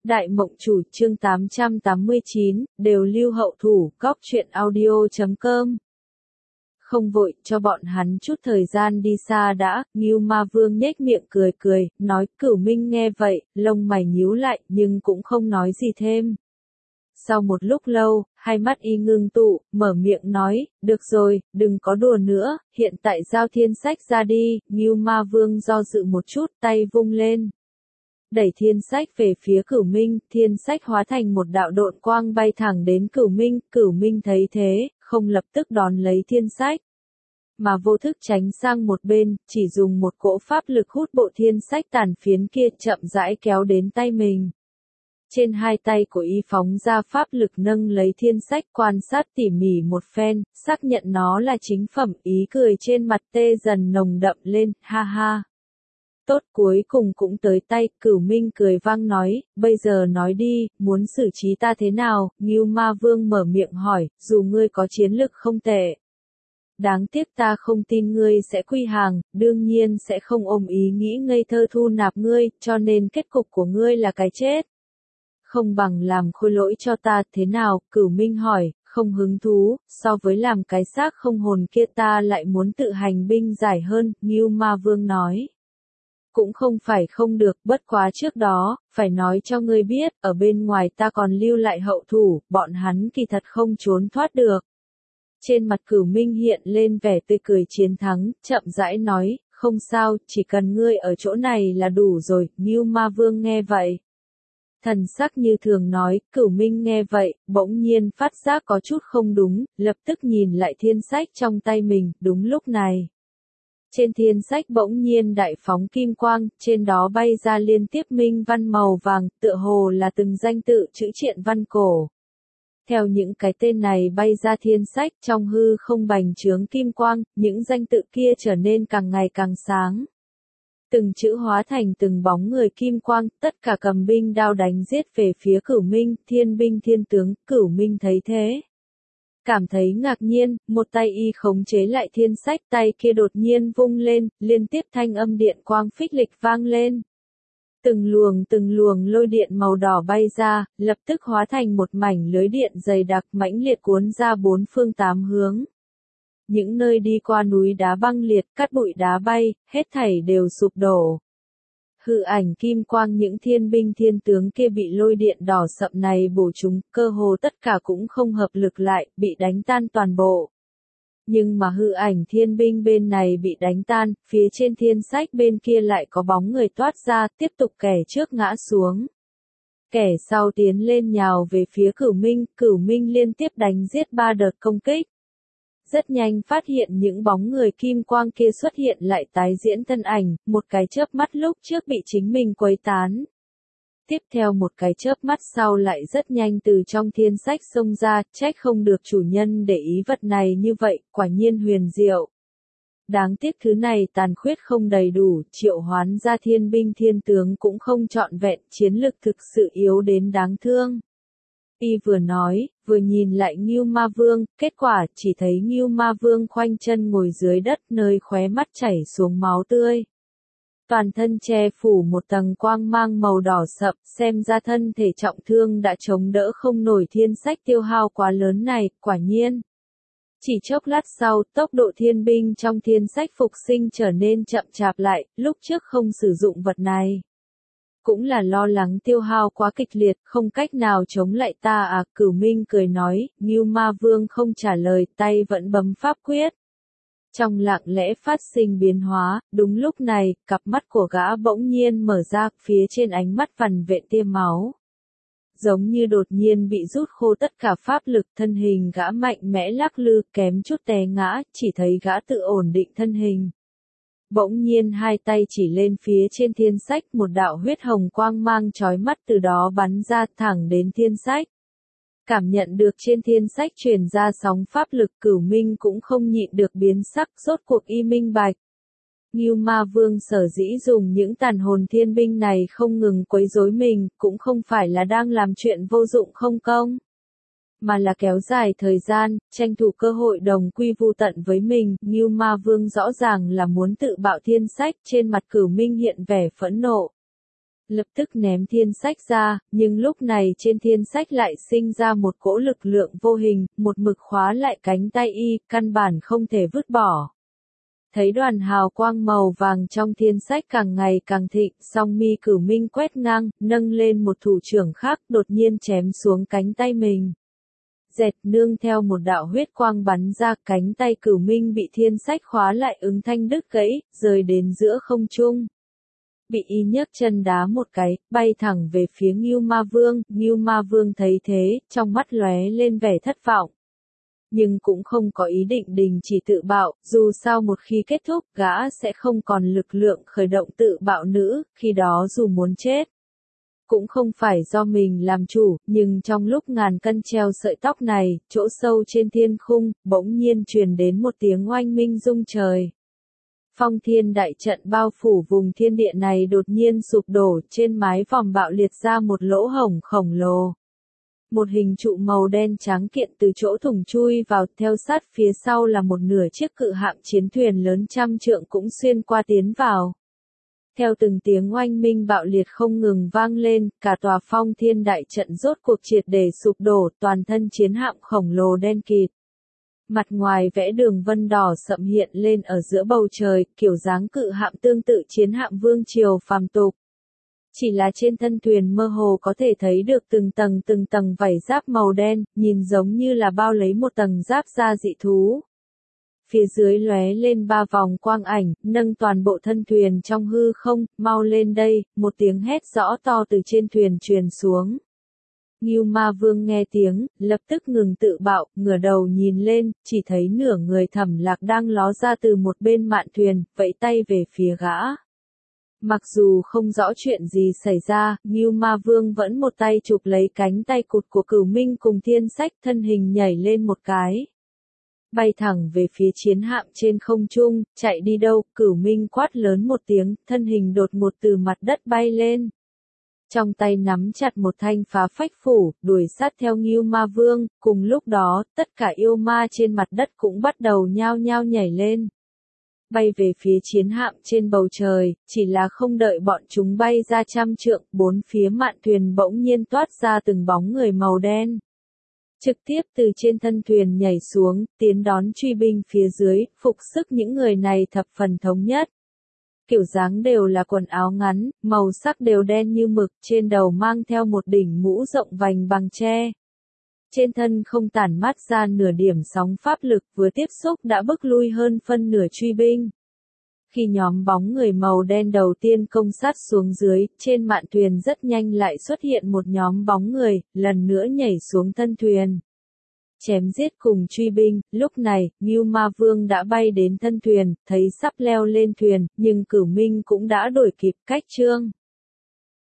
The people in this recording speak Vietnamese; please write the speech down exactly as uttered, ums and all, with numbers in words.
Đại Mộng Chủ chương tám trăm tám mươi chín, đều lưu hậu thủ, góc truyện audio chấm com. Không vội, cho bọn hắn chút thời gian đi xa đã, Ngưu Ma Vương nhếch miệng cười cười, nói, Cửu Minh nghe vậy, lông mày nhíu lại, nhưng cũng không nói gì thêm. Sau một lúc lâu, hai mắt y ngưng tụ, mở miệng nói, được rồi, đừng có đùa nữa, hiện tại giao thiên sách ra đi, Ngưu Ma Vương do dự một chút, tay vung lên. Đẩy thiên sách về phía Cửu Minh, thiên sách hóa thành một đạo độn quang bay thẳng đến Cửu Minh, Cửu Minh thấy thế, không lập tức đón lấy thiên sách, mà vô thức tránh sang một bên, chỉ dùng một cỗ pháp lực hút bộ thiên sách tàn phiến kia chậm rãi kéo đến tay mình. Trên hai tay của y phóng ra pháp lực nâng lấy thiên sách quan sát tỉ mỉ một phen, xác nhận nó là chính phẩm, ý cười trên mặt tê dần nồng đậm lên, ha ha. Tốt, cuối cùng cũng tới tay, Cửu Minh cười vang nói, bây giờ nói đi, muốn xử trí ta thế nào, Ngưu Ma Vương mở miệng hỏi, dù ngươi có chiến lực không tệ. Đáng tiếc ta không tin ngươi sẽ quy hàng, đương nhiên sẽ không ôm ý nghĩ ngây thơ thu nạp ngươi, cho nên kết cục của ngươi là cái chết. Không bằng làm khôi lỗi cho ta, thế nào, Cửu Minh hỏi, không hứng thú, so với làm cái xác không hồn kia ta lại muốn tự hành binh giải hơn, Ngưu Ma Vương nói. Cũng không phải không được, bất quá trước đó, phải nói cho ngươi biết, ở bên ngoài ta còn lưu lại hậu thủ, bọn hắn kỳ thật không trốn thoát được. Trên mặt Cửu Minh hiện lên vẻ tươi cười chiến thắng, chậm rãi nói, không sao, chỉ cần ngươi ở chỗ này là đủ rồi, Ngưu Ma Vương nghe vậy. Thần sắc như thường nói, Cửu Minh nghe vậy, bỗng nhiên phát giác có chút không đúng, lập tức nhìn lại thiên sách trong tay mình, đúng lúc này. Trên thiên sách bỗng nhiên đại phóng kim quang, trên đó bay ra liên tiếp minh văn màu vàng, tựa hồ là từng danh tự chữ triện văn cổ. Theo những cái tên này bay ra thiên sách trong hư không bành trướng kim quang, những danh tự kia trở nên càng ngày càng sáng. Từng chữ hóa thành từng bóng người kim quang, tất cả cầm binh đao đánh giết về phía Cửu Minh, thiên binh thiên tướng, Cửu Minh thấy thế. Cảm thấy ngạc nhiên, một tay y khống chế lại thiên sách, tay kia đột nhiên vung lên, liên tiếp thanh âm điện quang phích lịch vang lên. Từng luồng từng luồng lôi điện màu đỏ bay ra, lập tức hóa thành một mảnh lưới điện dày đặc mãnh liệt cuốn ra bốn phương tám hướng. Những nơi đi qua núi đá băng liệt, cát bụi đá bay, hết thảy đều sụp đổ. Hư ảnh kim quang những thiên binh thiên tướng kia bị lôi điện đỏ sậm này bổ trúng, cơ hồ tất cả cũng không hợp lực lại, bị đánh tan toàn bộ. Nhưng mà hư ảnh thiên binh bên này bị đánh tan, phía trên thiên sách bên kia lại có bóng người toát ra, tiếp tục kẻ trước ngã xuống. Kẻ sau tiến lên nhào về phía Cửu Minh, Cửu Minh liên tiếp đánh giết ba đợt công kích. Rất nhanh phát hiện những bóng người kim quang kia xuất hiện lại tái diễn thân ảnh, một cái chớp mắt lúc trước bị chính mình quấy tán. Tiếp theo một cái chớp mắt sau lại rất nhanh từ trong thiên sách xông ra, trách không được chủ nhân để ý vật này như vậy, quả nhiên huyền diệu. Đáng tiếc thứ này tàn khuyết không đầy đủ, triệu hoán ra thiên binh thiên tướng cũng không trọn vẹn, chiến lực thực sự yếu đến đáng thương. Y vừa nói, vừa nhìn lại Ngưu Ma Vương, kết quả chỉ thấy Ngưu Ma Vương khoanh chân ngồi dưới đất nơi khóe mắt chảy xuống máu tươi. Toàn thân che phủ một tầng quang mang màu đỏ sậm, xem ra thân thể trọng thương đã chống đỡ không nổi thiên sách tiêu hao quá lớn này, quả nhiên. Chỉ chốc lát sau, tốc độ thiên binh trong thiên sách phục sinh trở nên chậm chạp lại, lúc trước không sử dụng vật này. Cũng là lo lắng tiêu hao quá kịch liệt, không cách nào chống lại ta à, Cửu Minh cười nói, Ngưu Ma Vương không trả lời, tay vẫn bấm pháp quyết. Trong lặng lẽ phát sinh biến hóa, đúng lúc này, cặp mắt của gã bỗng nhiên mở ra, phía trên ánh mắt vằn vện tia máu. Giống như đột nhiên bị rút khô tất cả pháp lực, thân hình gã mạnh mẽ lắc lư, kém chút té ngã, chỉ thấy gã tự ổn định thân hình. Bỗng nhiên hai tay chỉ lên phía trên thiên sách, một đạo huyết hồng quang mang chói mắt từ đó bắn ra thẳng đến thiên sách. Cảm nhận được trên thiên sách truyền ra sóng pháp lực, Cửu Minh cũng không nhịn được biến sắc, rốt cuộc y minh bạch. Ngưu Ma Vương sở dĩ dùng những tàn hồn thiên binh này không ngừng quấy rối mình, cũng không phải là đang làm chuyện vô dụng không công, mà là kéo dài thời gian, tranh thủ cơ hội đồng quy vu tận với mình. Ngưu Ma Vương rõ ràng là muốn tự bạo thiên sách, trên mặt Cửu Minh hiện vẻ phẫn nộ. lập tức ném thiên sách ra, nhưng lúc này trên thiên sách lại sinh ra một cỗ lực lượng vô hình, một mực khóa lại cánh tay y, căn bản không thể vứt bỏ. Thấy đoàn hào quang màu vàng trong thiên sách càng ngày càng thịnh, song mi Cửu Minh quét ngang, nâng lên một thủ trưởng khác, đột nhiên chém xuống cánh tay mình. Dẹt, nương theo một đạo huyết quang bắn ra, cánh tay Cửu Minh bị thiên sách khóa lại ứng thanh đứt gãy, rơi đến giữa không trung. Bị y nhấc chân đá một cái, bay thẳng về phía Ngưu Ma Vương, Ngưu Ma Vương thấy thế, trong mắt lóe lên vẻ thất vọng. Nhưng cũng không có ý định đình chỉ tự bạo, dù sao một khi kết thúc, gã sẽ không còn lực lượng khởi động tự bạo nữa, khi đó dù muốn chết. Cũng không phải do mình làm chủ, nhưng trong lúc ngàn cân treo sợi tóc này, chỗ sâu trên thiên khung, bỗng nhiên truyền đến một tiếng oanh minh rung trời. Phong thiên đại trận bao phủ vùng thiên địa này đột nhiên sụp đổ, trên mái vòm bạo liệt ra một lỗ hổng khổng lồ. Một hình trụ màu đen trắng kiện từ chỗ thủng chui vào, theo sát phía sau là một nửa chiếc cự hạm chiến thuyền lớn trăm trượng cũng xuyên qua tiến vào. Theo từng tiếng oanh minh bạo liệt không ngừng vang lên, cả tòa phong thiên đại trận rốt cuộc triệt để sụp đổ, toàn thân chiến hạm khổng lồ đen kịt. Mặt ngoài vẽ đường vân đỏ sậm hiện lên ở giữa bầu trời, kiểu dáng cự hạm tương tự chiến hạm vương triều phàm tục. Chỉ là trên thân thuyền mơ hồ có thể thấy được từng tầng từng tầng vảy giáp màu đen, nhìn giống như là bao lấy một tầng giáp da dị thú. Phía dưới lóe lên ba vòng quang ảnh, nâng toàn bộ thân thuyền trong hư không, mau lên đây, một tiếng hét rõ to từ trên thuyền truyền xuống. Ngưu Ma Vương nghe tiếng, lập tức ngừng tự bạo, ngửa đầu nhìn lên, chỉ thấy nửa người Thẩm Lạc đang ló ra từ một bên mạn thuyền, vẫy tay về phía gã. Mặc dù không rõ chuyện gì xảy ra, Ngưu Ma Vương vẫn một tay chụp lấy cánh tay cụt của Cửu Minh cùng thiên sách, thân hình nhảy lên một cái. Bay thẳng về phía chiến hạm trên không trung, chạy đi đâu, Cửu Minh quát lớn một tiếng, thân hình đột ngột từ mặt đất bay lên. Trong tay nắm chặt một thanh phá phách phủ, đuổi sát theo Ngưu Ma Vương, cùng lúc đó, tất cả yêu ma trên mặt đất cũng bắt đầu nhao nhao nhảy lên. Bay về phía chiến hạm trên bầu trời, chỉ là không đợi bọn chúng bay ra trăm trượng, bốn phía mạn thuyền bỗng nhiên toát ra từng bóng người màu đen. Trực tiếp từ trên thân thuyền nhảy xuống, tiến đón truy binh phía dưới, phục sức những người này thập phần thống nhất. Kiểu dáng đều là quần áo ngắn, màu sắc đều đen như mực, trên đầu mang theo một đỉnh mũ rộng vành bằng tre. Trên thân không tản mát ra nửa điểm sóng pháp lực, vừa tiếp xúc đã bức lui hơn phân nửa truy binh. Khi nhóm bóng người màu đen đầu tiên công sát xuống dưới, trên mạn thuyền rất nhanh lại xuất hiện một nhóm bóng người, lần nữa nhảy xuống thân thuyền. Chém giết cùng truy binh, lúc này, Ngưu Ma Vương đã bay đến thân thuyền, thấy sắp leo lên thuyền, nhưng Cửu Minh cũng đã đuổi kịp cách trương.